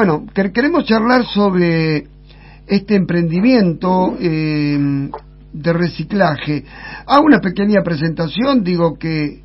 bueno, queremos charlar sobre este emprendimiento de reciclaje. Hago una pequeña presentación, digo que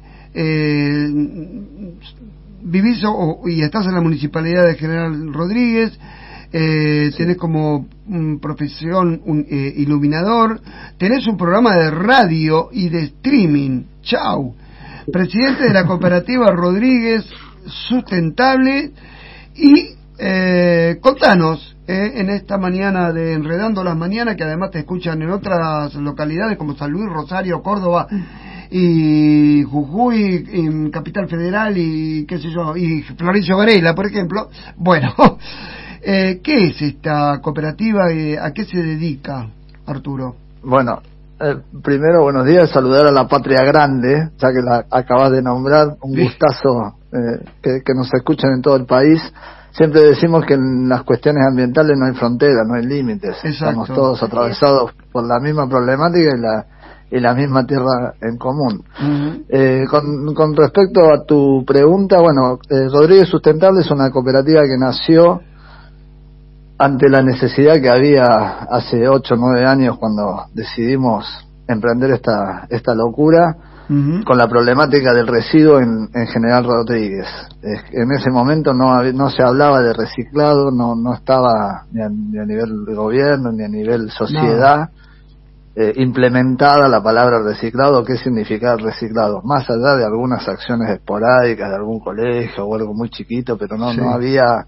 vivís y estás en la Municipalidad de General Rodríguez, tenés como profesión un iluminador, tenés un programa de radio y de streaming, chau, presidente de la cooperativa Rodríguez Sustentable, y contanos en esta mañana de Enredando las Mañanas, que además te escuchan en otras localidades como San Luis, Rosario, Córdoba y Jujuy, en Capital Federal y qué sé yo, y Florencio Varela, por ejemplo. Bueno, ¿qué es esta cooperativa? ¿A qué se dedica, Arturo? Bueno, primero, buenos días, saludar a la Patria Grande, ya que la acabas de nombrar, un gustazo que nos escuchen en todo el país. Siempre decimos que en las cuestiones ambientales no hay fronteras, no hay límites. Exacto. Estamos todos atravesados por la misma problemática y la misma tierra en común. Con respecto a tu pregunta, bueno, Rodríguez Sustentable es una cooperativa que nació ante la necesidad que había hace 8 o 9 años cuando decidimos emprender esta locura, con la problemática del residuo en General Rodríguez. En ese momento no se hablaba de reciclado, no estaba ni a nivel de gobierno ni a nivel sociedad implementada la palabra reciclado. ¿Qué significa el reciclado? Más allá de algunas acciones esporádicas de algún colegio o algo muy chiquito, pero no había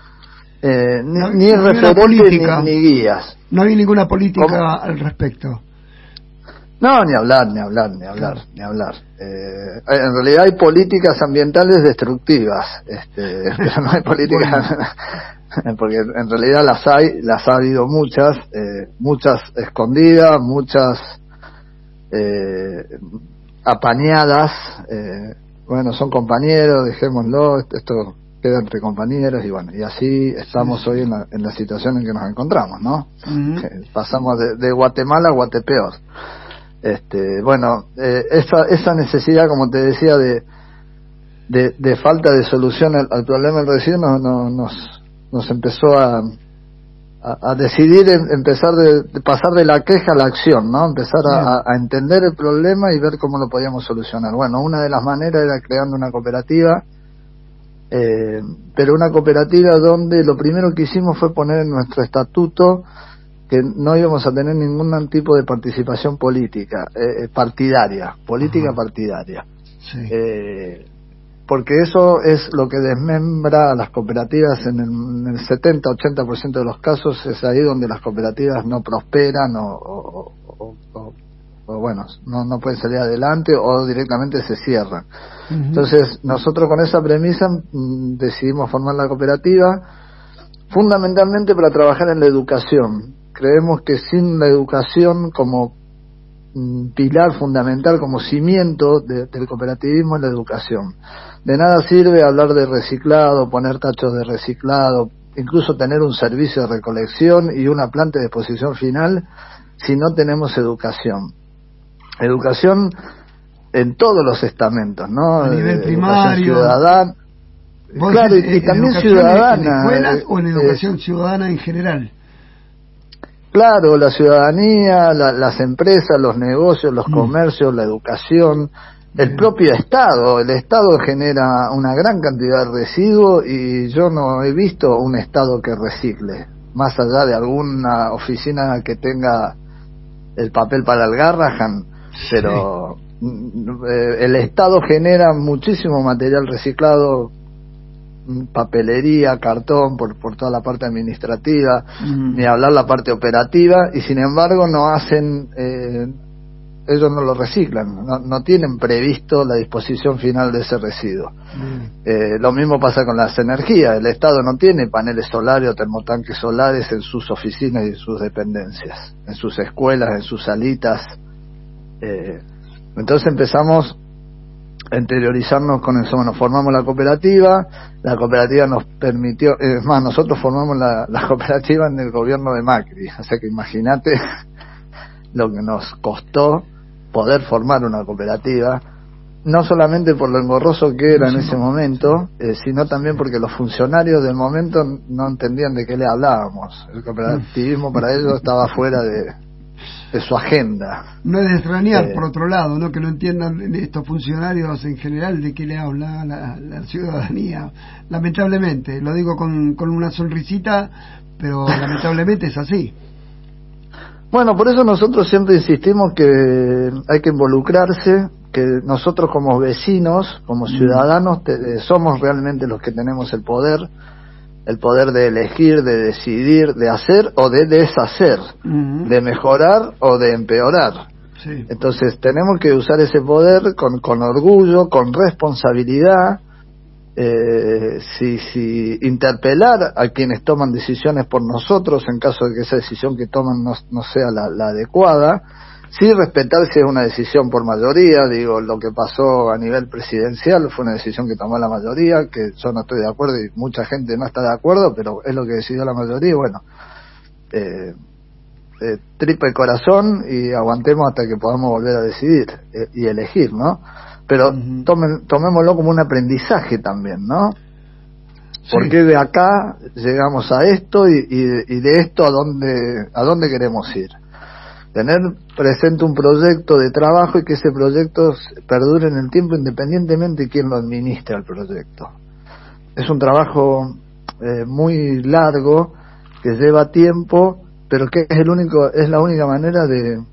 ni referente ni guías. No había ninguna política al respecto. No, ni hablar. En realidad hay políticas ambientales destructivas, pero no hay políticas, porque en realidad las ha habido muchas escondidas, muchas apañadas. Bueno, son compañeros, dejémoslo, esto queda entre compañeros, y bueno, y así estamos hoy en la situación en que nos encontramos, ¿no? Pasamos de Guatemala a Guatepeor. Bueno, esa necesidad, como te decía, de falta de solución al problema del residuo nos empezó a decidir empezar de pasar de la queja a la acción, ¿no? Empezar a entender el problema y ver cómo lo podíamos solucionar. Bueno, una de las maneras era creando una cooperativa, pero una cooperativa donde lo primero que hicimos fue poner en nuestro estatuto que no íbamos a tener ningún tipo de participación política, partidaria. Sí. Porque eso es lo que desmembra a las cooperativas en el 70-80% de los casos. Es ahí donde las cooperativas no prosperan o bueno, no pueden salir adelante o directamente se cierran. Entonces nosotros con esa premisa decidimos formar la cooperativa fundamentalmente para trabajar en la educación. Creemos que sin la educación como pilar fundamental, como cimiento del cooperativismo, es la educación. De nada sirve hablar de reciclado, poner tachos de reciclado, incluso tener un servicio de recolección y una planta de disposición final si no tenemos educación. Educación en todos los estamentos, ¿no? A nivel primario, ciudadana, claro, y también ciudadana. ¿En escuelas o en educación ciudadana en general? Claro, la ciudadanía, las empresas, los negocios, los comercios, la educación, el propio Estado. El Estado genera una gran cantidad de residuos y yo no he visto un Estado que recicle, más allá de alguna oficina que tenga el papel para el Garrahan, pero el Estado genera muchísimo material reciclado, papelería, cartón, por toda la parte administrativa, ni hablar la parte operativa, y sin embargo no hacen, ellos no lo reciclan, no tienen previsto la disposición final de ese residuo. Lo mismo pasa con las energías. El Estado no tiene paneles solares o termotanques solares en sus oficinas y en sus dependencias, en sus escuelas, en sus salitas. Entonces empezamos interiorizarnos con eso. Bueno, formamos la cooperativa nos permitió, es más, nosotros formamos la cooperativa en el gobierno de Macri, o sea que imagínate lo que nos costó poder formar una cooperativa no solamente por lo engorroso que era en ese momento, sino también porque los funcionarios del momento no entendían de qué le hablábamos. El cooperativismo para ellos estaba fuera de su agenda. No es de extrañar, por otro lado, ¿no? Que no entiendan estos funcionarios en general de qué le habla la ciudadanía. Lamentablemente, lo digo con una sonrisita, pero lamentablemente es así. Bueno, por eso nosotros siempre insistimos que hay que involucrarse, que nosotros como vecinos, como ciudadanos, somos realmente los que tenemos el poder de elegir, de decidir, de hacer o de deshacer, de mejorar o de empeorar. Sí. Entonces tenemos que usar ese poder con orgullo, con responsabilidad, si interpelar a quienes toman decisiones por nosotros en caso de que esa decisión que toman no sea la adecuada, sí respetar si es una decisión por mayoría. Digo, lo que pasó a nivel presidencial fue una decisión que tomó la mayoría, que yo no estoy de acuerdo y mucha gente no está de acuerdo, pero es lo que decidió la mayoría y bueno, tripa el corazón y aguantemos hasta que podamos volver a decidir y elegir, ¿no? Pero tomémoslo como un aprendizaje también, ¿no? Sí. Porque de acá llegamos a esto y de esto a dónde queremos ir. Tener presente un proyecto de trabajo y que ese proyecto perdure en el tiempo independientemente de quién lo administra el proyecto. Es un trabajo muy largo, que lleva tiempo, pero que es la única manera de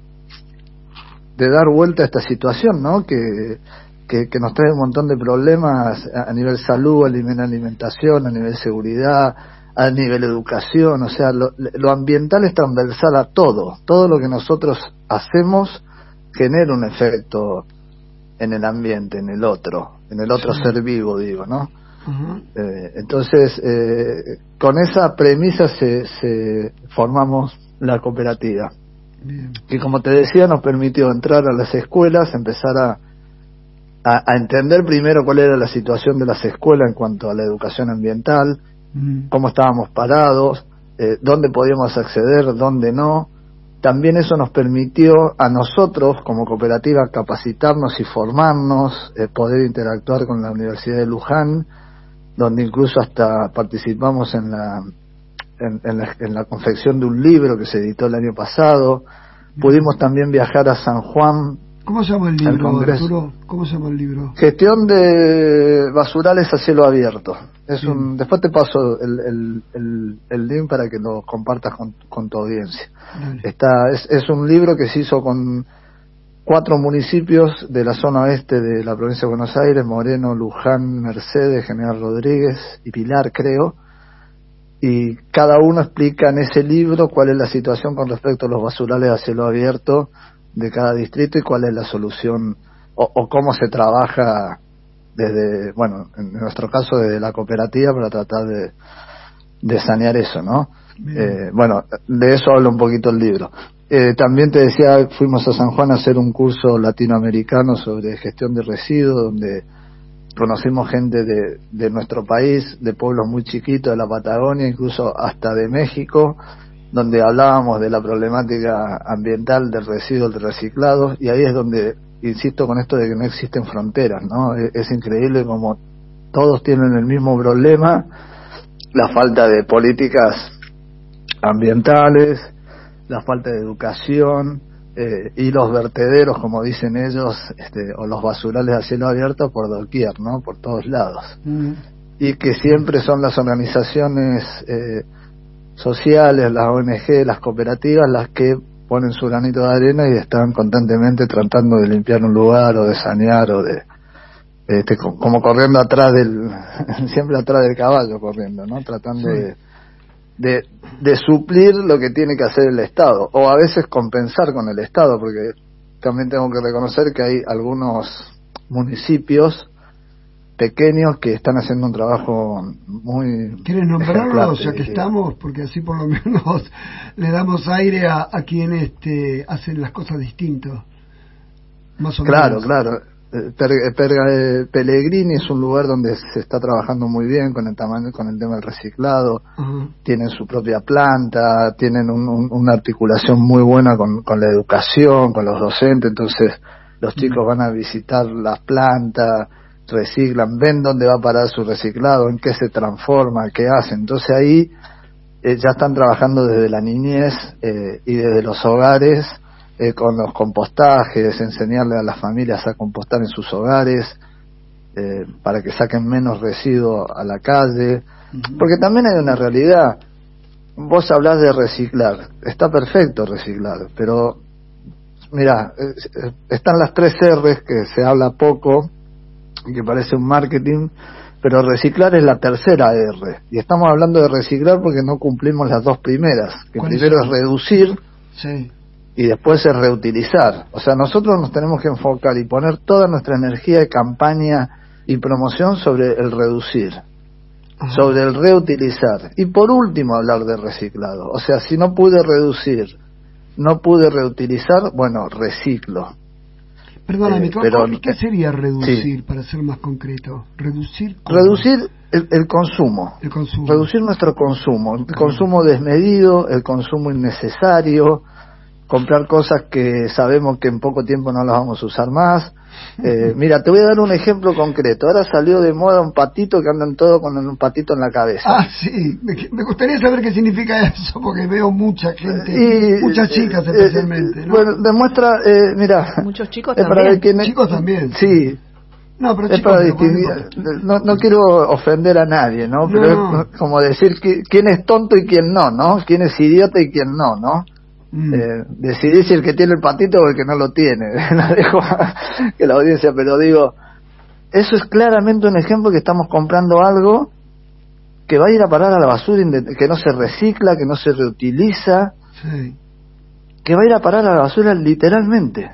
dar vuelta a esta situación, ¿no? Que nos trae un montón de problemas a nivel salud, a nivel alimentación, a nivel seguridad, a nivel educación. O sea, lo ambiental es transversal a todo lo que nosotros hacemos genera un efecto en el ambiente, en el otro ser vivo, digo, ¿no? Entonces, con esa premisa se formamos la cooperativa. Bien. Que, como te decía, nos permitió entrar a las escuelas, empezar a entender primero cuál era la situación de las escuelas en cuanto a la educación ambiental, cómo estábamos parados, dónde podíamos acceder, dónde no. También eso nos permitió a nosotros como cooperativa capacitarnos y formarnos, poder interactuar con la Universidad de Luján, donde incluso hasta participamos en la confección de un libro que se editó el año pasado. Pudimos también viajar a San Juan. ¿Cómo se llama el libro, Arturo? ¿Cómo se llama el libro? Gestión de basurales a cielo abierto. Después te paso el link para que lo compartas con tu audiencia. Es un libro que se hizo con 4 municipios de la zona oeste de la provincia de Buenos Aires: Moreno, Luján, Mercedes, General Rodríguez y Pilar, creo. Y cada uno explica en ese libro cuál es la situación con respecto a los basurales a cielo abierto de cada distrito y cuál es la solución o cómo se trabaja desde, bueno, en nuestro caso desde la cooperativa para tratar de sanear eso, ¿no? Bueno, de eso habla un poquito el libro. También te decía, fuimos a San Juan a hacer un curso latinoamericano sobre gestión de residuos, donde conocimos gente de nuestro país, de pueblos muy chiquitos de la Patagonia, incluso hasta de México, donde hablábamos de la problemática ambiental del residuo, del reciclado, y ahí es donde insisto con esto de que no existen fronteras, ¿no? Es increíble como todos tienen el mismo problema, la falta de políticas ambientales, la falta de educación, y los vertederos, como dicen ellos, o los basurales a cielo abierto por doquier, ¿no? Por todos lados. Y que siempre son las organizaciones sociales, las ONG, las cooperativas, las que ponen su granito de arena y están constantemente tratando de limpiar un lugar o de sanear o de como corriendo atrás siempre atrás del caballo corriendo, ¿no? Tratando de suplir lo que tiene que hacer el Estado, o a veces compensar con el Estado, porque también tengo que reconocer que hay algunos municipios pequeños que están haciendo un trabajo muy... ¿Quieres nombrarlos ya que estamos? Porque así por lo menos le damos aire a quienes hacen las cosas distintos. Más o menos. Claro. Pellegrini es un lugar donde se está trabajando muy bien con el tema del reciclado. Tienen su propia planta, tienen una articulación muy buena con la educación, con los docentes. Entonces los chicos van a visitar las plantas, reciclan, ven dónde va a parar su reciclado, en qué se transforma, qué hacen. Entonces ahí ya están trabajando desde la niñez y desde los hogares con los compostajes, enseñarle a las familias a compostar en sus hogares para que saquen menos residuos a la calle, porque también hay una realidad. Vos hablás de reciclar, está perfecto reciclar, pero mirá, están las 3 R's que se habla poco y que parece un marketing, pero reciclar es la tercera R, y estamos hablando de reciclar porque no cumplimos las 2 primeras, que primero es reducir y después es reutilizar. O sea, nosotros nos tenemos que enfocar y poner toda nuestra energía de campaña y promoción sobre el reducir, sobre el reutilizar, y por último hablar de reciclado. O sea, si no pude reducir, no pude reutilizar, bueno, reciclo. Perdóname, pero ¿qué sería reducir, para ser más concreto? ¿Reducir cómo? Reducir el consumo. El consumo. Reducir nuestro consumo. El consumo desmedido, el consumo innecesario, comprar cosas que sabemos que en poco tiempo no las vamos a usar más. Mira, te voy a dar un ejemplo concreto. Ahora salió de moda un patito que andan todos con un patito en la cabeza. Ah, sí. Me gustaría saber qué significa eso, porque veo mucha gente, muchas chicas especialmente, ¿no? Bueno, demuestra, mira, muchos chicos también. Chicos también. Sí. No, pero es para distinguir. No quiero ofender a nadie, ¿no? Pero es como decir quién es tonto y quién no, ¿no? Quién es idiota y quién no, ¿no? Decidir si el que tiene el patito o el que no lo tiene. La dejo que la audiencia, pero digo, eso es claramente un ejemplo que estamos comprando algo que va a ir a parar a la basura, que no se recicla, que no se reutiliza, que va a ir a parar a la basura literalmente.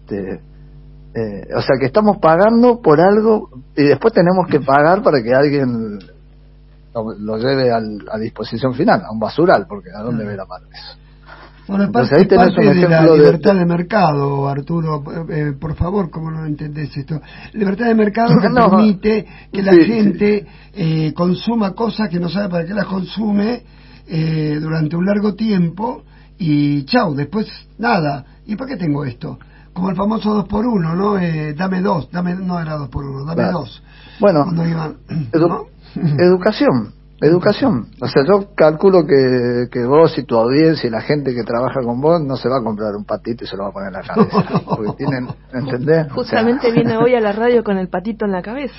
O sea, que estamos pagando por algo y después tenemos que pagar para que alguien lo lleve a disposición final, a un basural, porque ¿a dónde va a ir a parar eso? Bueno, parte de la libertad de mercado, Arturo, por favor, ¿cómo no entendés esto? Libertad de mercado que permite que la gente consuma cosas que no sabe para qué las consume durante un largo tiempo y chau, después nada. ¿Y para qué tengo esto? Como el famoso 2x1, ¿no? Dame 2, no era 2x1, dame 2. Bueno, ¿no? Educación. O sea, yo calculo que vos y tu audiencia y la gente que trabaja con vos no se va a comprar un patito y se lo va a poner en la cabeza. Porque tienen, ¿entendés? Justamente viene hoy a la radio con el patito en la cabeza.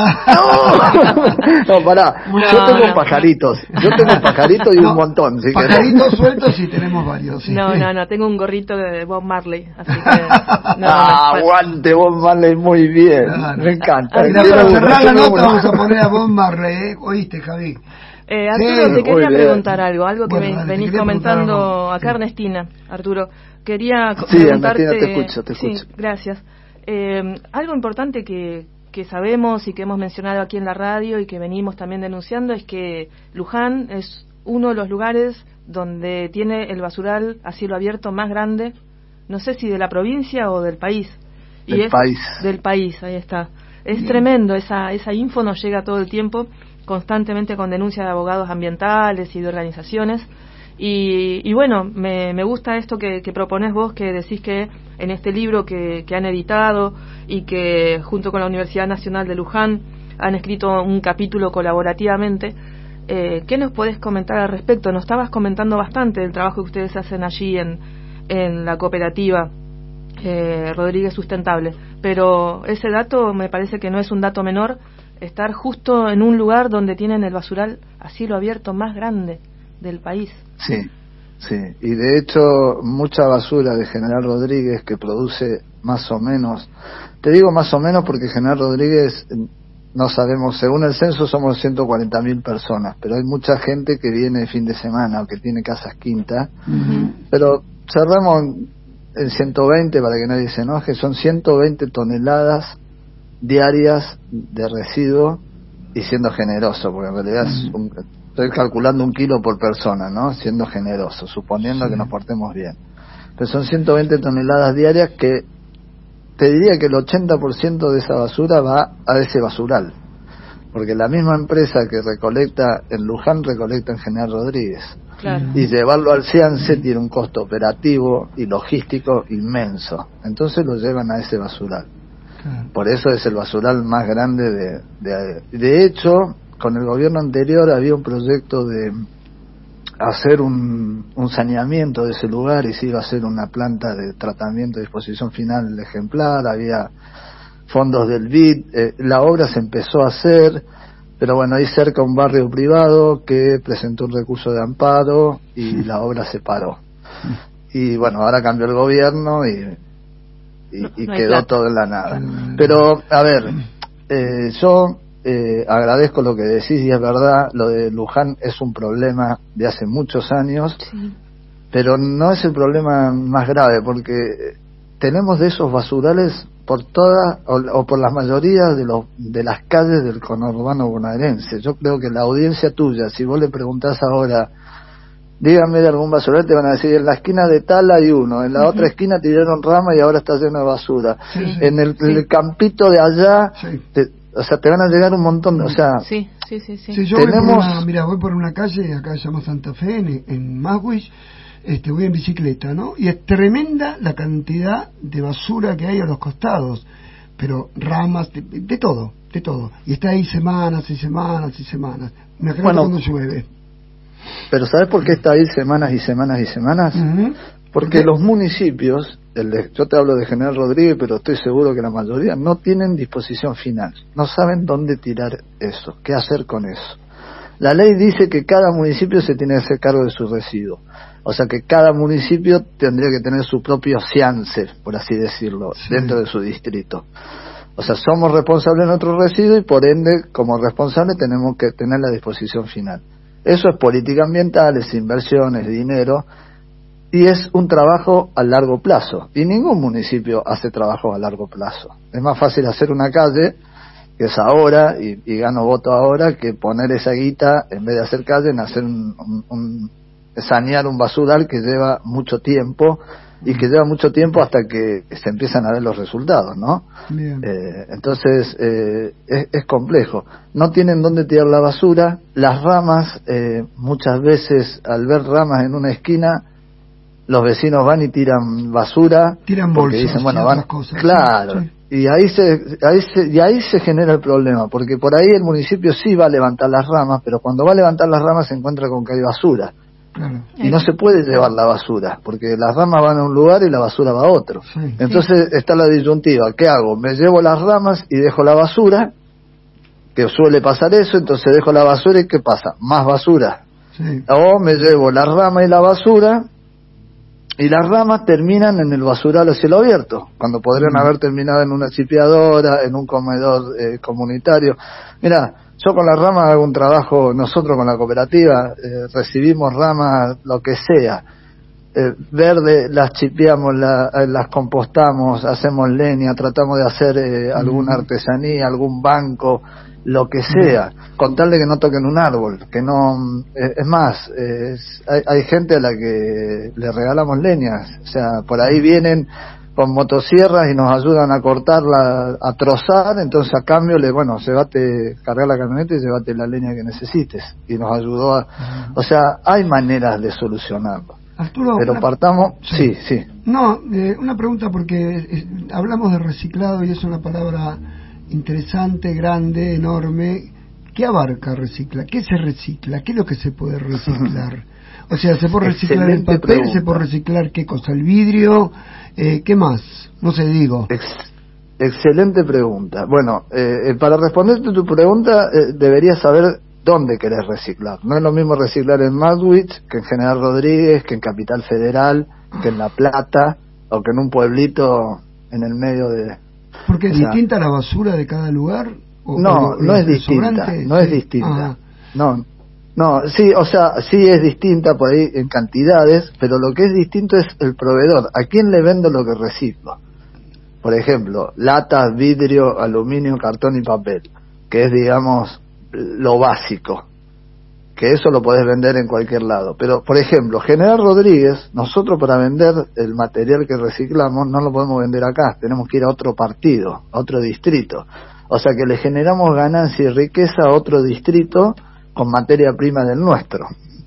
No, pará. Yo tengo pajaritos. Yo tengo pajaritos y un montón. ¿Sí? Pajaritos sueltos sí tenemos varios. Sí. No. Tengo un gorrito de Bob Marley. Así que, aguante Bob Marley, muy bien. Claro. Me encanta. Para cerrar la nota vamos a poner a Bob Marley, ¿oíste, Javi? Arturo, te quería preguntar algo que venís comentando acá, Ernestina. Arturo, quería preguntarte... Ernestina, te escucho. Sí, gracias. Algo importante que sabemos y que hemos mencionado aquí en la radio y que venimos también denunciando es que Luján es uno de los lugares donde tiene el basural a cielo abierto más grande, no sé si de la provincia o del país. Del país, ahí está. Es tremendo, esa info nos llega todo el tiempo, constantemente con denuncias de abogados ambientales y de organizaciones y bueno, me gusta esto que proponés vos, que decís que en este libro que han editado y que junto con la Universidad Nacional de Luján han escrito un capítulo colaborativamente. ¿Qué nos podés comentar al respecto? Nos estabas comentando bastante del trabajo que ustedes hacen allí en la cooperativa Rodríguez Sustentable, pero ese dato me parece que no es un dato menor, estar justo en un lugar donde tienen el basural a cielo abierto más grande del país. Sí, y de hecho mucha basura de General Rodríguez que produce más o menos, te digo más o menos porque General Rodríguez, no sabemos, según el censo somos 140.000 personas, pero hay mucha gente que viene de fin de semana o que tiene casas quintas, pero cerramos en 120 para que nadie se enoje, son 120 toneladas diarias de residuos, y siendo generoso, porque en realidad estoy calculando 1 kilo por persona, ¿no? Siendo generoso, suponiendo que nos portemos bien. Pero son 120 toneladas diarias que te diría que el 80% de esa basura va a ese basural. porque la misma empresa que recolecta en Luján recolecta en General Rodríguez. Claro. Y llevarlo al Ciance tiene un costo operativo y logístico inmenso. Entonces lo llevan a ese basural. Claro. Por eso es el basural más grande de hecho, con el gobierno anterior había un proyecto de hacer un saneamiento de ese lugar y se iba a hacer una planta de tratamiento de disposición final ejemplar, había fondos del BID, la obra se empezó a hacer, pero bueno, ahí cerca un barrio privado que presentó un recurso de amparo y la obra se paró. Y bueno, ahora cambió el gobierno y no quedó todo en la nada. Pero, a ver, yo agradezco lo que decís y es verdad, lo de Luján es un problema de hace muchos años, Sí. pero no es el problema más grave porque tenemos de esos basurales por toda o por la mayoría de las calles del conurbano bonaerense. Yo creo que la audiencia tuya, si vos le preguntás ahora, dígame de algún basural, te van a decir, en la esquina de tal hay uno, en la otra esquina tiraron rama y ahora está lleno de basura, en el campito de allá, o sea, te van a llegar un montón de, o sea, Sí, yo tenemos... voy por una calle, acá se llama Santa Fe, en Maswich, voy en bicicleta, ¿no? Y es tremenda la cantidad de basura que hay a los costados, pero ramas, de todo. Y está ahí semanas y semanas y semanas. Me acuerdo cuando llueve. Pero ¿sabes por qué está ahí semanas y semanas y semanas? Uh-huh. Porque los municipios, yo te hablo de General Rodríguez, pero estoy seguro que la mayoría no tienen disposición final, no saben dónde tirar eso, qué hacer con eso. La ley dice que cada municipio se tiene que hacer cargo de su residuo, o sea que cada municipio tendría que tener su propio ciance, por así decirlo, dentro de su distrito. O sea, somos responsables de nuestro residuo y por ende, como responsables, tenemos que tener la disposición final. Eso es política ambiental, es inversión, es dinero, y es un trabajo a largo plazo. Y ningún municipio hace trabajo a largo plazo. Es más fácil hacer una calle, que es ahora, y gano voto ahora, que poner esa guita, en vez de hacer calle, en hacer sanear un basural que lleva mucho tiempo, y que lleva mucho tiempo hasta que se empiezan a ver los resultados, ¿no? Entonces es complejo. No tienen dónde tirar la basura. Las ramas, muchas veces al ver ramas en una esquina, los vecinos van y tiran basura, tiran porque bolsas, dicen, bueno, van, cosas, claro, y ahí se genera el problema, porque por ahí el municipio sí va a levantar las ramas, pero cuando va a levantar las ramas se encuentra con que hay basura. Claro. Y no se puede llevar la basura, porque las ramas van a un lugar y la basura va a otro. Entonces está la disyuntiva, ¿qué hago? Me llevo las ramas y dejo la basura, que suele pasar eso, entonces dejo la basura y ¿qué pasa? Más basura. O me llevo la rama y la basura, y las ramas terminan en el basural a cielo abierto, cuando podrían haber terminado en una chipeadora, en un comedor comunitario. Mira, yo con las ramas hago un trabajo, nosotros con la cooperativa recibimos ramas, lo que sea, verde, las chipeamos, las compostamos, hacemos leña, tratamos de hacer alguna artesanía, algún banco, lo que sea, con tal de que no toquen un árbol, que no, es más, hay gente a la que le regalamos leñas, o sea, por ahí vienen con motosierras y nos ayudan a cortarla, a trozar, entonces a cambio cargar la camioneta y llévate la leña que necesites, y nos ayudó o sea, hay maneras de solucionarlo. Arturo, pero partamos, sí. No, una pregunta porque hablamos de reciclado y es una palabra interesante, grande, enorme. ¿Qué abarca recicla? ¿Qué se recicla? ¿Qué es lo que se puede reciclar? O sea, ¿se puede reciclar el papel? Pregunta. ¿Se puede reciclar qué cosa? ¿El vidrio? ¿Qué más? No sé, digo. Excelente pregunta. Bueno, para responderte tu pregunta, deberías saber dónde querés reciclar. No es lo mismo reciclar en Maswich que en General Rodríguez, que en Capital Federal, que en La Plata, o que en un pueblito en el medio de... ¿Porque es distinta la basura de cada lugar? No es distinta. No, sí, o sea, sí es distinta por ahí en cantidades, pero lo que es distinto es el proveedor. ¿A quién le vendo lo que reciclo? Por ejemplo, latas, vidrio, aluminio, cartón y papel, que es, digamos, lo básico, que eso lo podés vender en cualquier lado. Pero, por ejemplo, General Rodríguez, nosotros para vender el material que reciclamos no lo podemos vender acá, tenemos que ir a otro partido, a otro distrito. O sea que le generamos ganancia y riqueza a otro distrito con materia prima del nuestro.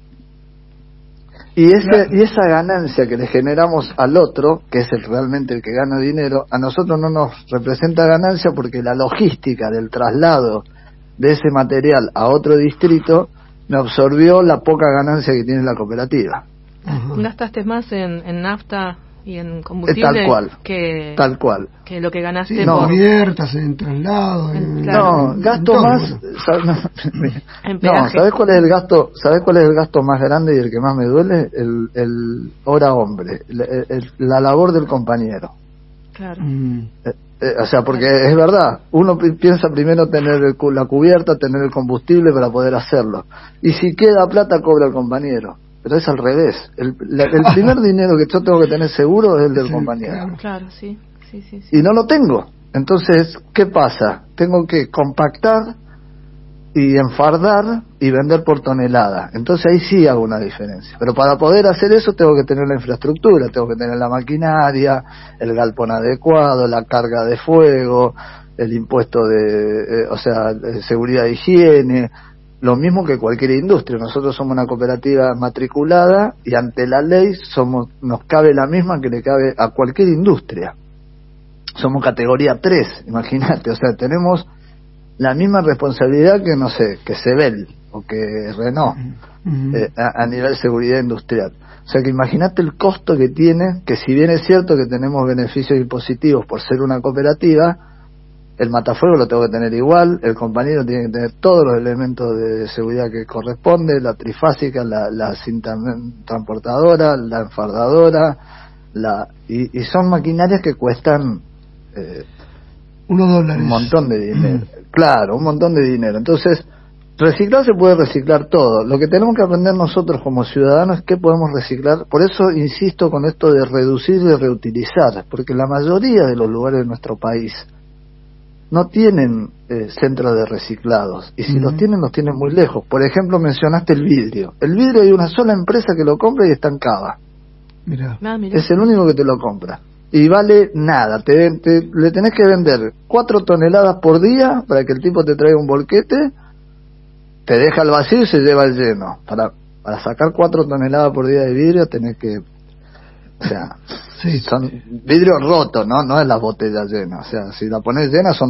Y esa ganancia que le generamos al otro, que es realmente el que gana dinero, a nosotros no nos representa ganancia porque la logística del traslado de ese material a otro distrito me absorbió la poca ganancia que tiene la cooperativa. Gastaste más en nafta y en combustible tal cual que lo que ganaste en cubiertas, en traslado, no, gasto más no, ¿sabés cuál es el gasto más grande y el que más me duele? El hora hombre, la labor del compañero. Claro. O sea, porque es verdad, uno piensa primero tener la cubierta, tener el combustible para poder hacerlo, y si queda plata cobra el compañero. Pero es al revés. El primer dinero que yo tengo que tener seguro es el del compañero. Claro, sí. Y no lo tengo. Entonces, ¿qué pasa? Tengo que compactar y enfardar y vender por tonelada. Entonces ahí sí hago una diferencia. Pero para poder hacer eso tengo que tener la infraestructura, tengo que tener la maquinaria, el galpón adecuado, la carga de fuego, el impuesto de seguridad e higiene. Lo mismo que cualquier industria. Nosotros somos una cooperativa matriculada y ante la ley nos cabe la misma que le cabe a cualquier industria. Somos categoría 3, imagínate. O sea, tenemos la misma responsabilidad que, no sé, que Sebel o que Renault a nivel de seguridad industrial. O sea, que imagínate el costo que tiene, que si bien es cierto que tenemos beneficios impositivos por ser una cooperativa, el matafuego lo tengo que tener igual, el compañero tiene que tener todos los elementos de seguridad que corresponde, la trifásica, la cinta transportadora, la enfardadora, y son maquinarias que cuestan $1 un montón de dinero. Claro, un montón de dinero. Entonces, reciclar se puede reciclar todo. Lo que tenemos que aprender nosotros como ciudadanos es qué podemos reciclar. Por eso insisto con esto de reducir y reutilizar, porque la mayoría de los lugares de nuestro país no tienen centros de reciclados, y si los tienen muy lejos. Por ejemplo, mencionaste el vidrio. El vidrio hay una sola empresa que lo compra y está en Cava. Mirá. Es el único que te lo compra y vale nada. Le tenés que vender 4 toneladas por día para que el tipo te traiga un volquete, te deja el vacío y se lleva el lleno. Para sacar 4 toneladas por día de vidrio tenés que, o sea, son vidrio roto, no es la botella llena. O sea, si la pones llena son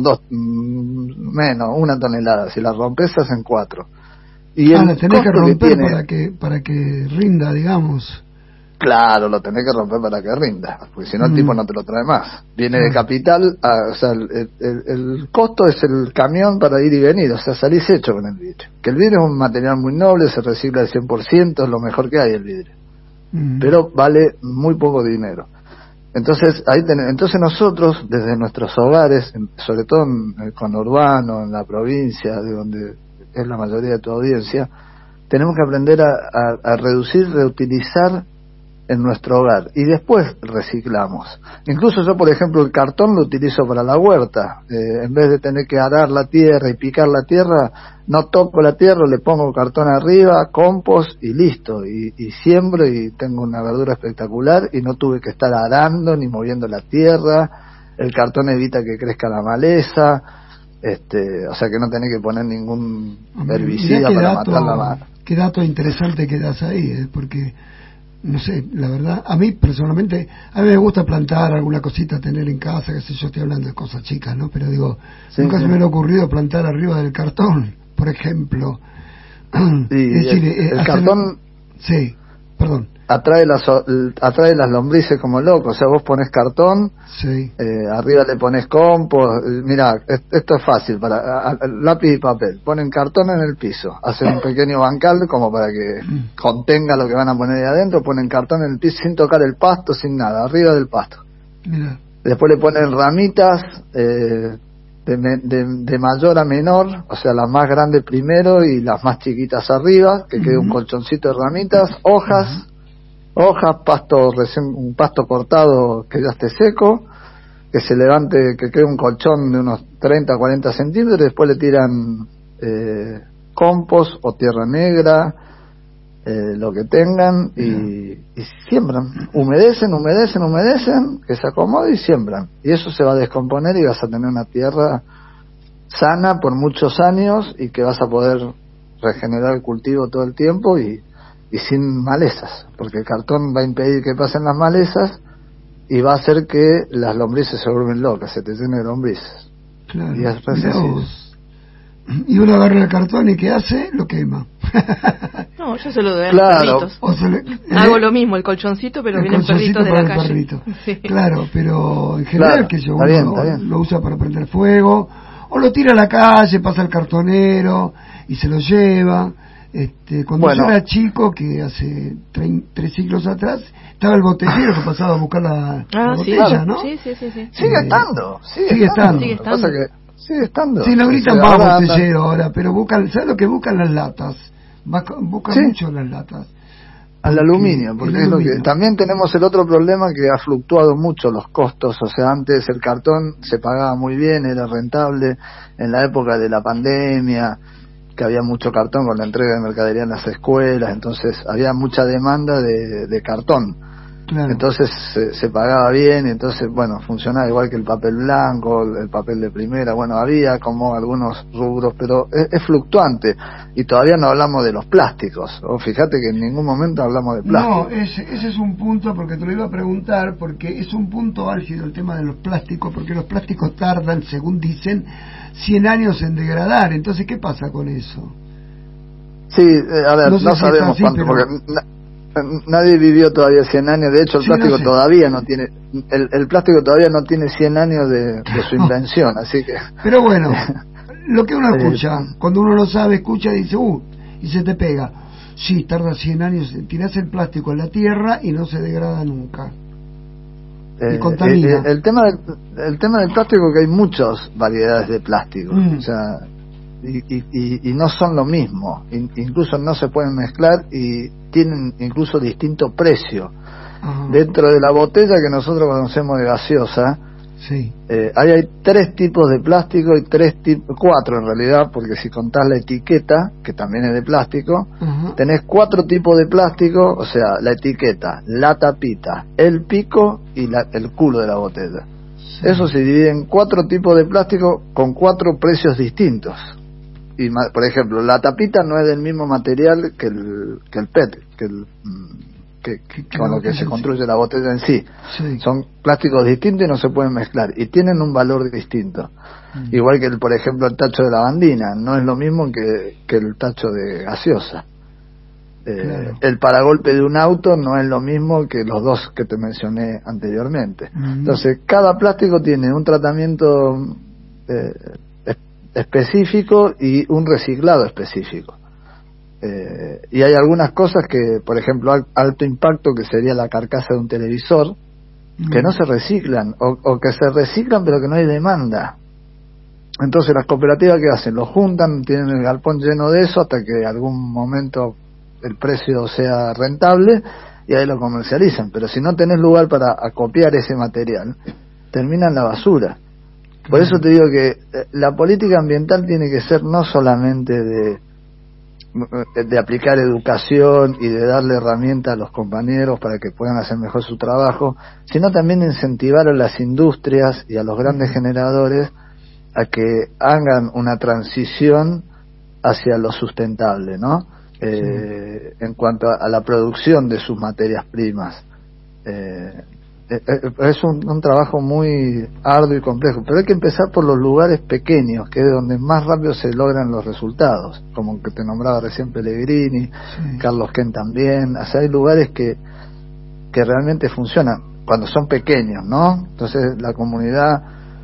1 tonelada. Si la rompes hacen 4. Y la tenés que romper para que rinda, digamos. Claro, lo tenés que romper para que rinda, porque si no el tipo no te lo trae más. Viene de capital, o sea, el costo es el camión para ir y venir, o sea, salís hecho con el vidrio. Que el vidrio es un material muy noble, se recicla al 100%, es lo mejor que hay el vidrio. Pero vale muy poco dinero. Entonces entonces nosotros desde nuestros hogares, sobre todo en el conurbano, en la provincia, de donde es la mayoría de tu audiencia, tenemos que aprender a reducir, reutilizar en nuestro hogar, y después reciclamos. Incluso yo, por ejemplo, el cartón lo utilizo para la huerta. En vez de tener que arar la tierra y picar la tierra, no toco la tierra, le pongo cartón arriba, compost y listo, y siembro y tengo una verdura espectacular y no tuve que estar arando ni moviendo la tierra. El cartón evita que crezca la maleza, o sea que no tenés que poner ningún herbicida para matar la maleza. Qué dato interesante que das ahí, porque no sé, la verdad, a mí personalmente, a mí me gusta plantar alguna cosita, tener en casa, qué sé yo, estoy hablando de cosas chicas, ¿no? Pero digo, nunca se me ha ocurrido plantar arriba del cartón, por ejemplo. El cartón... Sí, perdón. Atrae las lombrices como loco. O sea, vos pones cartón, arriba le pones compost. Mirá, esto es fácil, para lápiz y papel, ponen cartón en el piso, hacen un pequeño bancal como para que contenga lo que van a poner ahí adentro, ponen cartón en el piso sin tocar el pasto, sin nada, arriba del pasto. Mirá. Después le ponen ramitas de mayor a menor, o sea, las más grandes primero y las más chiquitas arriba, que quede un colchoncito de ramitas, hojas, un pasto cortado que ya esté seco, que se levante, que quede un colchón de unos 30-40 centímetros, y después le tiran compost o tierra negra, lo que tengan, y siembran, humedecen, que se acomode y siembran, y eso se va a descomponer y vas a tener una tierra sana por muchos años y que vas a poder regenerar el cultivo todo el tiempo y sin malezas, porque el cartón va a impedir que pasen las malezas y va a hacer que las lombrices se vuelven locas, se te llenen de lombrices. Claro. Y es y uno agarra el cartón y ¿qué hace? Lo quema. No, yo se lo doy a claro. los perritos. Hago lo mismo, el colchoncito, pero vienen perritos de la calle. Sí. Claro, pero en general, claro, que yo, uno lo usa para prender fuego, o lo tira a la calle, pasa el cartonero y se lo lleva. Cuando yo era chico, que hace 3 siglos atrás, estaba el botellero que pasaba a buscar la botella, claro. ¿no? Sí. Sigue estando. Sigue estando. Pasa que sigue estando. Sí, no gritan más botellero ahora, pero buscan, ¿sabes lo que buscan? Las latas. Buscan mucho las latas. Al aluminio, porque es lo que también tenemos el otro problema, que ha fluctuado mucho los costos. O sea, antes el cartón se pagaba muy bien, era rentable. En la época de la pandemia, que había mucho cartón con la entrega de mercadería en las escuelas, entonces había mucha demanda de cartón. Claro. Entonces se pagaba bien, entonces, bueno, funcionaba igual que el papel blanco, el papel de primera. Bueno, había como algunos rubros, pero es fluctuante. Y todavía no hablamos de los plásticos. Fíjate que en ningún momento hablamos de plásticos. No, ese es un punto, porque te lo iba a preguntar, porque es un punto álgido el tema de los plásticos, porque los plásticos tardan, según dicen, 100 años en degradar. Entonces, ¿qué pasa con eso? Sí, a ver, no sabemos cuánto, porque nadie vivió todavía 100 años. De hecho, el plástico todavía no tiene, el plástico todavía no tiene 100 años de su invención, así que. Pero bueno, lo que uno escucha, cuando uno lo sabe, escucha y dice, y se te pega. Sí, tarda 100 años, tirás el plástico en la tierra y no se degrada nunca. Y contamina. El tema del plástico, que hay muchas variedades de plástico, o sea, y no son lo mismo, incluso no se pueden mezclar y tienen incluso distinto precio. Dentro de la botella que nosotros conocemos de gaseosa, hay 3 tipos de plástico y 4 en realidad, porque si contás la etiqueta, que también es de plástico, tenés 4 tipos de plástico, o sea, la etiqueta, la tapita, el pico y el culo de la botella. Eso se divide en 4 tipos de plástico con 4 precios distintos. Y, por ejemplo, la tapita no es del mismo material que el PET, con lo que se construye la botella en sí. Son plásticos distintos y no se pueden mezclar, y tienen un valor distinto. Igual que, por ejemplo, el tacho de lavandina no es lo mismo que el tacho de gaseosa. El paragolpe de un auto no es lo mismo que los 2 que te mencioné anteriormente. Entonces, cada plástico tiene un tratamiento específico y un reciclado específico. Y hay algunas cosas que, por ejemplo, alto impacto, que sería la carcasa de un televisor, que no se reciclan, o que se reciclan pero que no hay demanda. Entonces las cooperativas, ¿qué hacen? Lo juntan, tienen el galpón lleno de eso hasta que algún momento el precio sea rentable y ahí lo comercializan. Pero si no tenés lugar para acopiar ese material, termina en la basura. Por eso te digo que la política ambiental tiene que ser no solamente de aplicar educación y de darle herramientas a los compañeros para que puedan hacer mejor su trabajo, sino también incentivar a las industrias y a los grandes generadores a que hagan una transición hacia lo sustentable, ¿no? En cuanto a la producción de sus materias primas. Es un trabajo muy arduo y complejo, pero hay que empezar por los lugares pequeños, que es donde más rápido se logran los resultados, como que te nombraba recién Pellegrini, Carlos Ken también. O sea, hay lugares que realmente funcionan cuando son pequeños, ¿no? Entonces la comunidad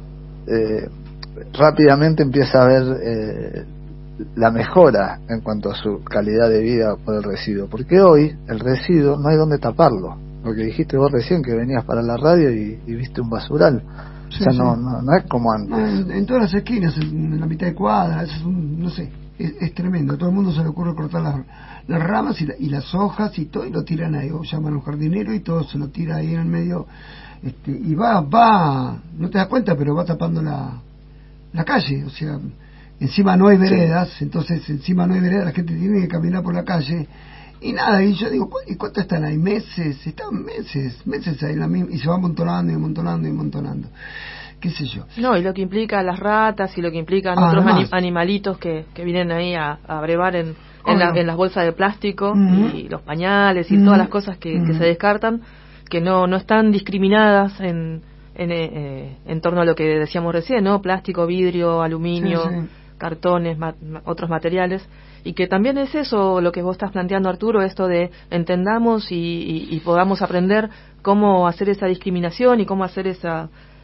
rápidamente empieza a ver la mejora en cuanto a su calidad de vida por el residuo, porque hoy el residuo no hay donde taparlo. Lo que dijiste vos recién, que venías para la radio y viste un basural. O sea, no es como antes. No, en todas las esquinas, en la mitad de cuadra, no sé, es tremendo. A todo el mundo se le ocurre cortar las ramas y las hojas y todo, y lo tiran ahí, o llaman a un jardinero y todo se lo tira ahí en el medio, y va, no te das cuenta, pero va tapando la calle. O sea, encima no hay veredas, entonces encima no hay veredas, la gente tiene que caminar por la calle. Y nada, y yo digo, ¿y cuánto están ahí? Están meses ahí en la misma, y se va amontonando y amontonando y amontonando. qué sé yo. No, y lo que implica las ratas y lo que implican otros animalitos que vienen ahí a brevar en las bolsas de plástico y los pañales y todas las cosas que se descartan, que no están discriminadas en torno a lo que decíamos recién, ¿no? Plástico, vidrio, aluminio, cartones, otros materiales, y que también es eso lo que vos estás planteando, Arturo, esto de entendamos y podamos aprender cómo hacer esa discriminación y cómo hacer esa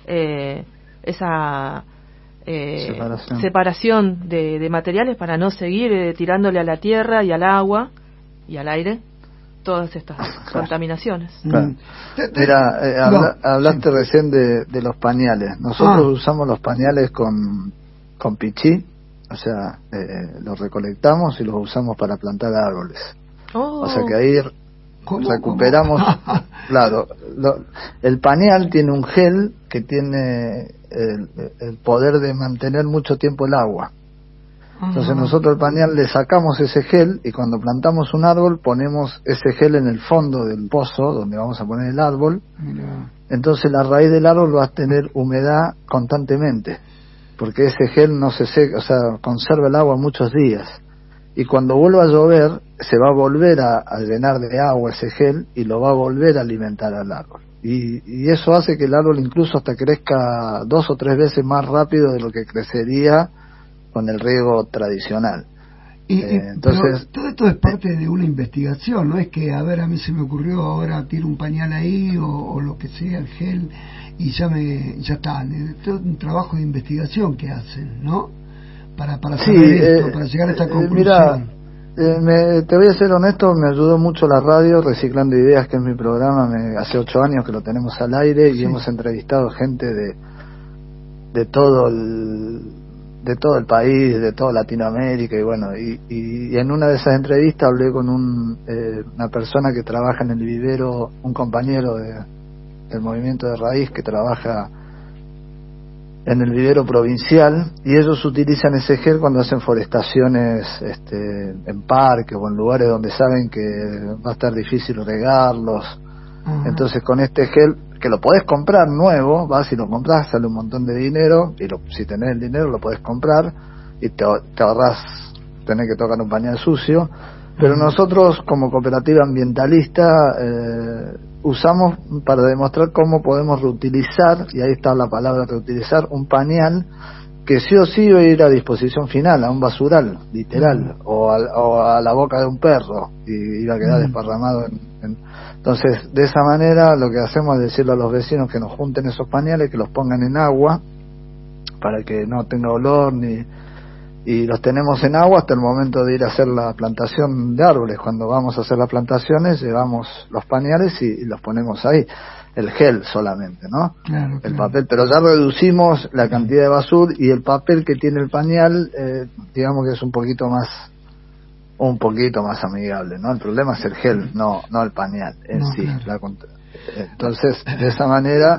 separación de materiales para no seguir tirándole a la tierra y al agua y al aire todas estas contaminaciones. Claro. Mira, hablaste recién de los pañales. Nosotros usamos los pañales con pichí, o sea, los recolectamos y los usamos para plantar árboles. O sea que ahí recuperamos. Claro, el pañal tiene un gel que tiene el poder de mantener mucho tiempo el agua. Entonces nosotros al pañal le sacamos ese gel y cuando plantamos un árbol ponemos ese gel en el fondo del pozo donde vamos a poner el árbol. Entonces la raíz del árbol va a tener humedad constantemente porque ese gel no se seca, o sea, conserva el agua muchos días, y cuando vuelva a llover se va a volver a llenar de agua ese gel y lo va a volver a alimentar al árbol, y eso hace que el árbol incluso hasta crezca 2 o 3 veces más rápido de lo que crecería con el riego tradicional. Entonces todo esto es parte de una investigación, no es que a mí se me ocurrió ahora tiro un pañal ahí o lo que sea, el gel, y ya está. Todo un trabajo de investigación que hacen, ¿no? Para saber esto, para llegar a esta conclusión. Mira, te voy a ser honesto, me ayudó mucho la radio, Reciclando Ideas, que es mi programa, hace 8 años que lo tenemos al aire, y hemos entrevistado gente de todo el país, de toda Latinoamérica, y bueno, y en una de esas entrevistas hablé con una persona que trabaja en el vivero, un compañero del Movimiento de Raíz que trabaja en el vivero provincial, y ellos utilizan ese gel cuando hacen forestaciones en parques o en lugares donde saben que va a estar difícil regarlos. Entonces con este gel, que lo podés comprar nuevo, vas y lo compras, sale un montón de dinero, y si tenés el dinero lo podés comprar y te ahorrás tener que tocar un pañal sucio. Pero nosotros como cooperativa ambientalista usamos para demostrar cómo podemos reutilizar, y ahí está la palabra reutilizar, un pañal que sí o sí iba a ir a disposición final, a un basural, literal, o a la boca de un perro, y iba a quedar desparramado Entonces, de esa manera lo que hacemos es decirle a los vecinos que nos junten esos pañales, que los pongan en agua para que no tenga olor, y los tenemos en agua hasta el momento de ir a hacer la plantación de árboles. Cuando vamos a hacer las plantaciones llevamos los pañales y los ponemos ahí, el gel solamente, ¿no? Claro. El papel, pero ya reducimos la cantidad de basura, y el papel que tiene el pañal, digamos que es un poquito más amigable, ¿no? El problema es el gel, no el pañal en sí. Claro. Entonces, de esa manera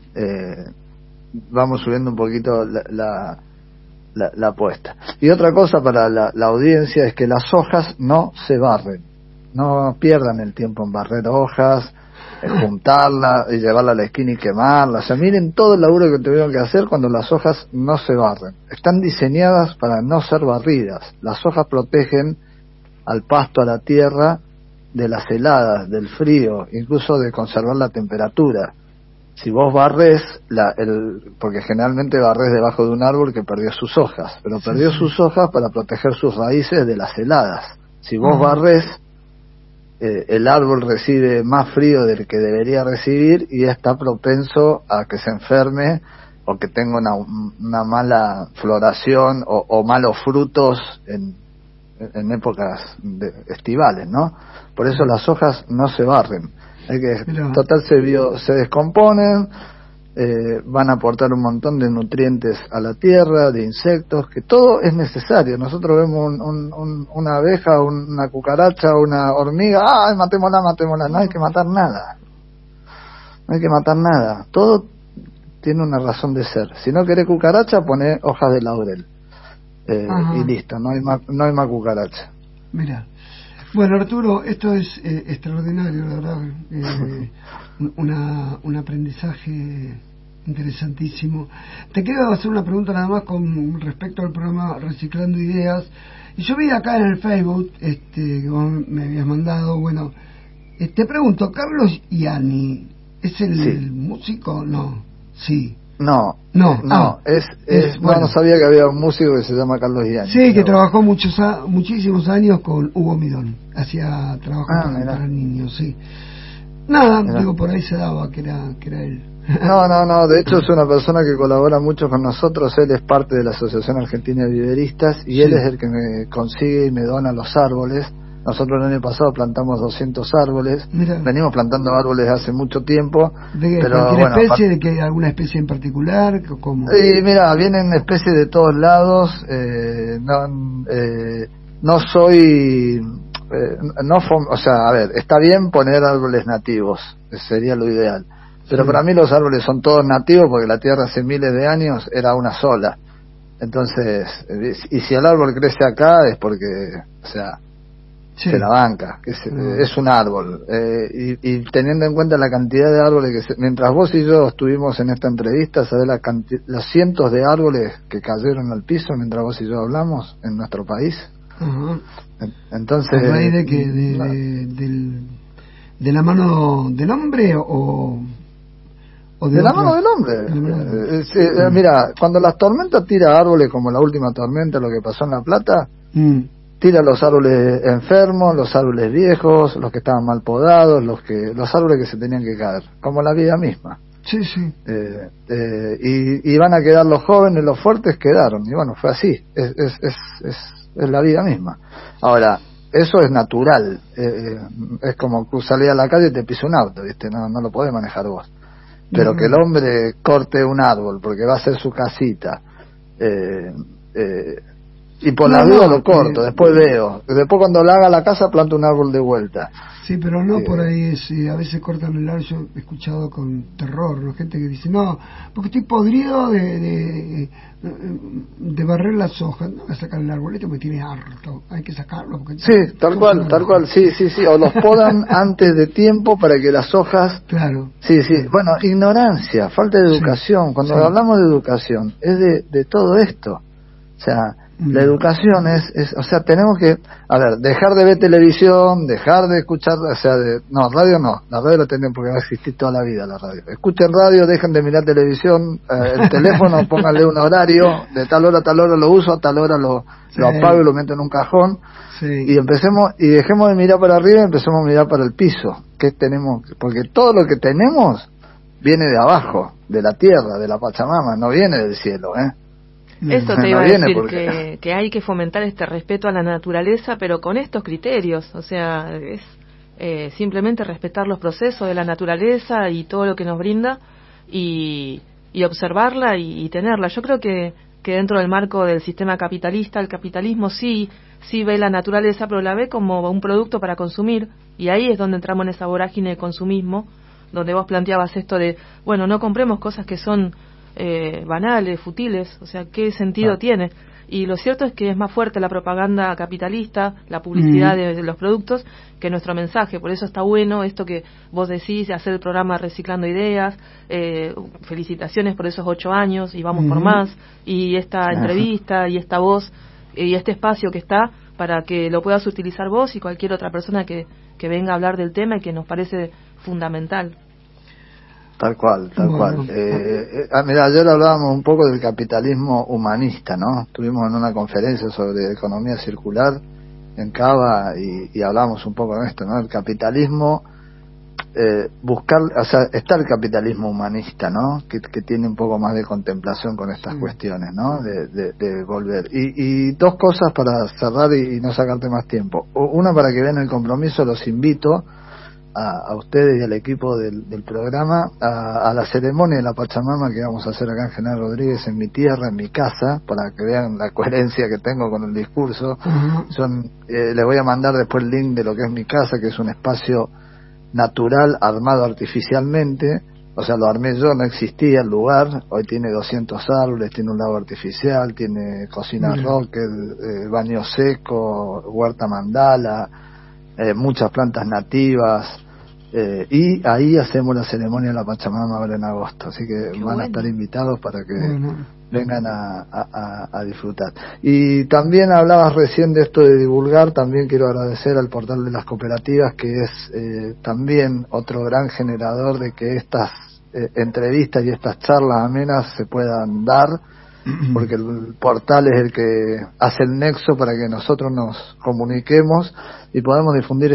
vamos subiendo un poquito la apuesta. Y otra cosa para la audiencia es que las hojas no se barren, no pierdan el tiempo en barrer hojas, juntarlas y llevarla a la esquina y quemarlas. O sea, miren todo el laburo que tuvieron que hacer cuando las hojas no se barren. Están diseñadas para no ser barridas. Las hojas protegen al pasto, a la tierra, de las heladas, del frío, incluso de conservar la temperatura. Si vos barres, porque generalmente barres debajo de un árbol que perdió sus hojas, pero perdió sus hojas para proteger sus raíces de las heladas. Si vos barres, el árbol recibe más frío del que debería recibir y está propenso a que se enferme o que tenga una mala floración o malos frutos en épocas estivales, ¿no? Por eso las hojas no se barren. Hay que, total, se descomponen, van a aportar un montón de nutrientes a la tierra, de insectos, que todo es necesario. Nosotros vemos una abeja, una cucaracha, una hormiga, ¡ay, matémosla! No hay que matar nada. Todo tiene una razón de ser. Si no querés cucaracha, poné hojas de laurel. Y listo, no hay más cucaracha. Mira. Bueno, Arturo, esto es extraordinario, la verdad. Un aprendizaje Interesantísimo. Te quiero hacer una pregunta nada más con respecto al programa Reciclando Ideas. Y yo vi acá en el Facebook, que vos me habías mandado, bueno, te pregunto, ¿Carlos Ianni es el músico? No, sí. No, bueno. No sabía que había un músico que se llama Carlos Ianni. Sí, que trabajó muchísimos años con Hugo Midón, hacía trabajo para niños, sí. Nada, digo, por ahí se daba que era él. No, de hecho es una persona que colabora mucho con nosotros. Él es parte de la Asociación Argentina de Viveristas y él es el que me consigue y me dona los árboles. Nosotros el año pasado plantamos 200 árboles. Mirá. Venimos plantando árboles hace mucho tiempo. ¿De cualquier especie? ¿De que alguna especie en particular? ¿Cómo? Mira, vienen especies de todos lados. No soy... o sea, a ver, está bien poner árboles nativos, sería lo ideal. Pero para mí los árboles son todos nativos porque la tierra hace miles de años era una sola. Entonces, y si el árbol crece acá es porque, o sea, se la banca, que es un árbol. Y teniendo en cuenta la cantidad de árboles mientras vos y yo estuvimos en esta entrevista, ¿sabés los cientos de árboles que cayeron al piso mientras vos y yo hablamos en nuestro país? Uh-huh. Entonces, ¿a raíz de que de la mano del hombre o de la mano del hombre? Mira, cuando las tormentas tira árboles, como la última tormenta, lo que pasó en La Plata, tira los árboles enfermos, los árboles viejos, los que estaban mal podados, los árboles que se tenían que caer, como la vida misma. Sí. Y van a quedar los jóvenes, los fuertes quedaron, y bueno, fue así, es la vida misma. Ahora, eso es natural, es como salir a la calle y te pisa un auto, ¿viste? No lo podés manejar vos. Pero que el hombre corte un árbol porque va a hacer su casita, y por la duda lo corto, después veo, después cuando le haga la casa planto un árbol de vuelta. Sí, pero no por ahí, a veces cortan el árbol. Yo he escuchado con terror, ¿no? Gente que dice, no, porque estoy podrido de barrer las hojas. No voy a sacar el arbolito porque tiene harto, hay que sacarlo. Porque sí, tal cual, sí, o los podan antes de tiempo para que las hojas... Claro. Sí, bueno, ignorancia, falta de educación. Cuando hablamos de educación, es de todo esto. O sea, la educación es, o sea, tenemos que, dejar de ver televisión, dejar de escuchar, radio no, la radio la tienen porque va a existir toda la vida la radio. Escuchen radio, dejen de mirar televisión, el teléfono, pónganle un horario, de tal hora a tal hora lo uso, a tal hora lo apago y lo meto en un cajón, y empecemos, y dejemos de mirar para arriba y empecemos a mirar para el piso, que tenemos, porque todo lo que tenemos viene de abajo, de la tierra, de la Pachamama, no viene del cielo, Eso te iba a decir, que hay que fomentar este respeto a la naturaleza, pero con estos criterios, o sea, es simplemente respetar los procesos de la naturaleza y todo lo que nos brinda y observarla y tenerla. Yo creo que dentro del marco del sistema capitalista, el capitalismo sí ve la naturaleza, pero la ve como un producto para consumir, y ahí es donde entramos en esa vorágine de consumismo, donde vos planteabas esto de, bueno, no compremos cosas que son banales, futiles, o sea, ¿qué sentido tiene? Y lo cierto es que es más fuerte la propaganda capitalista, la publicidad de los productos, que nuestro mensaje. Por eso está bueno esto que vos decís, hacer el programa Reciclando Ideas, felicitaciones por esos 8 años, y vamos por más, y esta entrevista, y esta voz, y este espacio que está, para que lo puedas utilizar vos y cualquier otra persona que venga a hablar del tema y que nos parece fundamental. Tal cual. Mira, ayer hablábamos un poco del capitalismo humanista, ¿no? Estuvimos en una conferencia sobre economía circular en Cava y hablamos un poco de esto, ¿no? El capitalismo, está el capitalismo humanista, ¿no? Que tiene un poco más de contemplación con estas cuestiones, ¿no? De volver. Y dos cosas para cerrar y no sacarte más tiempo. Una, para que vean el compromiso, los invito a ustedes y al equipo del programa a la ceremonia de la Pachamama que vamos a hacer acá en General Rodríguez, en mi tierra, en mi casa, para que vean la coherencia que tengo con el discurso. Les voy a mandar después el link de lo que es mi casa, que es un espacio natural armado artificialmente. O sea, lo armé yo, no existía el lugar. Hoy tiene 200 árboles, tiene un lago artificial, tiene cocina rocket, baño seco, huerta mandala, muchas plantas nativas, y ahí hacemos la ceremonia de la Pachamama ahora en agosto, así que Qué van bueno. a estar invitados para que vengan a disfrutar. Y también hablabas recién de esto de divulgar, también quiero agradecer al portal de las cooperativas, que es también otro gran generador de que estas entrevistas y estas charlas amenas se puedan dar, porque el portal es el que hace el nexo para que nosotros nos comuniquemos y podamos difundir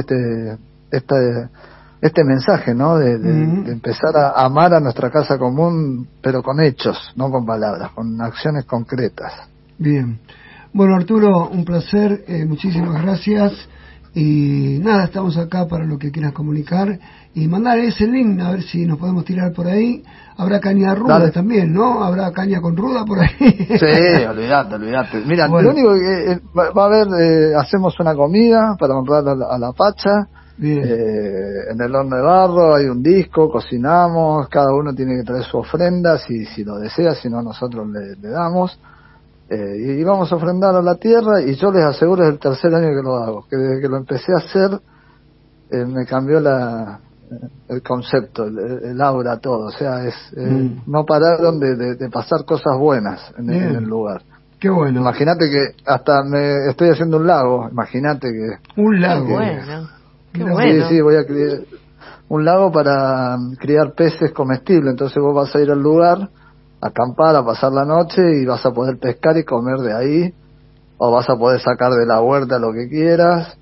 este mensaje, ¿no? De empezar a amar a nuestra casa común, pero con hechos, no con palabras, con acciones concretas. Bien. Bueno, Arturo, un placer, muchísimas gracias. Y nada, estamos acá para lo que quieras comunicar y mandar ese link, a ver si nos podemos tirar por ahí. Habrá caña ruda. Dale. También, ¿no? Habrá caña con ruda por ahí. Sí, olvídate. Mira, bueno, lo único que va a haber, hacemos una comida para honrar a la Pacha. Bien. En el horno de barro hay un disco, cocinamos, cada uno tiene que traer su ofrenda si lo desea, si no nosotros le damos. Y vamos a ofrendar a la tierra, y yo les aseguro es el tercer año que lo hago, que desde que lo empecé a hacer me cambió el concepto, el aura, todo, o sea, es no pararon de pasar cosas buenas en el lugar. Qué bueno. Imagínate que hasta me estoy haciendo un lago, imagínate que... Un lago. Qué bueno. Qué bueno. Sí, voy a criar un lago para criar peces comestibles, entonces vos vas a ir al lugar, a acampar, a pasar la noche y vas a poder pescar y comer de ahí, o vas a poder sacar de la huerta lo que quieras,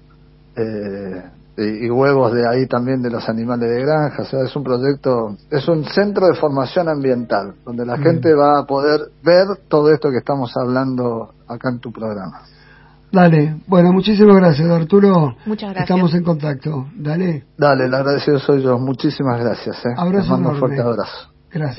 y huevos de ahí también de los animales de granja. O sea, es un proyecto, es un centro de formación ambiental, donde la gente va a poder ver todo esto que estamos hablando acá en tu programa. Dale, bueno, muchísimas gracias, Arturo. Muchas gracias. Estamos en contacto. Dale, el agradecido soy yo. Muchísimas gracias. Abrazo Les mando enorme. un fuerte abrazo. Gracias.